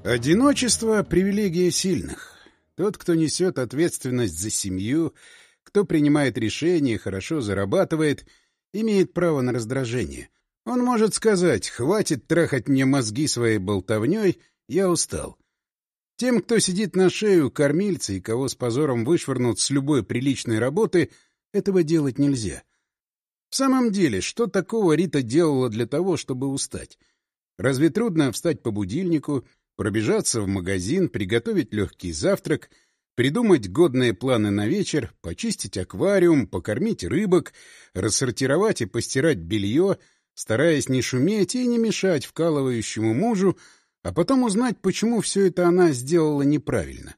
Одиночество — привилегия сильных. Тот, кто несет ответственность за семью, кто принимает решения, хорошо зарабатывает, имеет право на раздражение. Он может сказать: «Хватит трахать мне мозги своей болтовней, я устал». Тем, кто сидит на шее у кормильца и кого с позором вышвырнут с любой приличной работы, этого делать нельзя. В самом деле, что такого Рита делала для того, чтобы устать? Разве трудно встать по будильнику, пробежаться в магазин, приготовить легкий завтрак, придумать годные планы на вечер, почистить аквариум, покормить рыбок, рассортировать и постирать белье, стараясь не шуметь и не мешать вкалывающему мужу, а потом узнать, почему все это она сделала неправильно?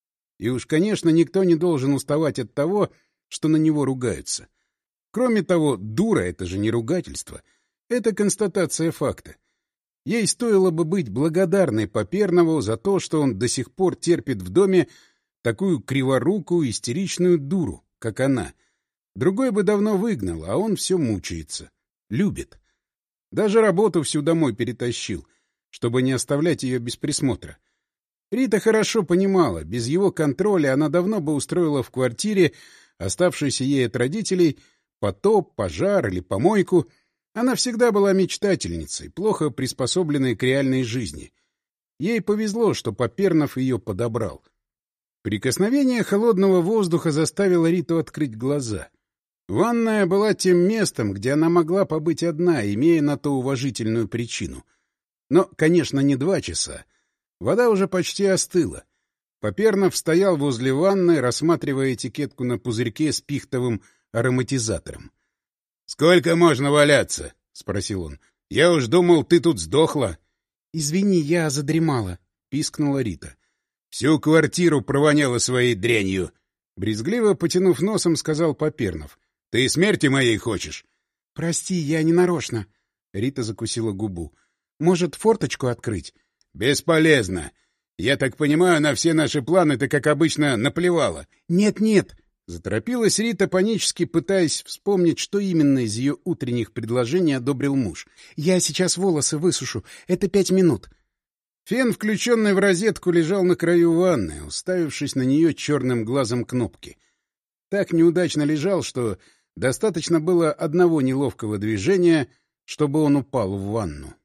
И уж, конечно, никто не должен уставать от того, что на него ругаются. Кроме того, дура — это же не ругательство. Это констатация факта. Ей стоило бы быть благодарной Попернову за то, что он до сих пор терпит в доме такую криворукую, истеричную дуру, как она. Другой бы давно выгнал, а он все мучается. Любит. Даже работу всю домой перетащил, чтобы не оставлять ее без присмотра. Рита хорошо понимала, без его контроля она давно бы устроила в квартире, оставшейся ей от родителей, потоп, пожар или помойку. Она всегда была мечтательницей, плохо приспособленной к реальной жизни. Ей повезло, что Попернов ее подобрал. Прикосновение холодного воздуха заставило Риту открыть глаза. Ванная была тем местом, где она могла побыть одна, имея на то уважительную причину. Но, конечно, не 2 часа. Вода уже почти остыла. Попернов стоял возле ванны, рассматривая этикетку на пузырьке с пихтовым ароматизатором. — Сколько можно валяться? — спросил он. — Я уж думал, ты тут сдохла. — Извини, я задремала, — пискнула Рита. — Всю квартиру провоняла своей дрянью. Брезгливо потянув носом, сказал Попернов. — Ты смерти моей хочешь? — Прости, я не нарочно. Рита закусила губу. — Может, форточку открыть? — Бесполезно. Я так понимаю, на все наши планы ты, как обычно, наплевала. Нет. Заторопилась Рита, панически пытаясь вспомнить, что именно из ее утренних предложений одобрил муж. «Я сейчас волосы высушу. Это 5 минут». Фен, включенный в розетку, лежал на краю ванны, уставившись на нее черным глазом кнопки. Так неудачно лежал, что достаточно было одного неловкого движения, чтобы он упал в ванну.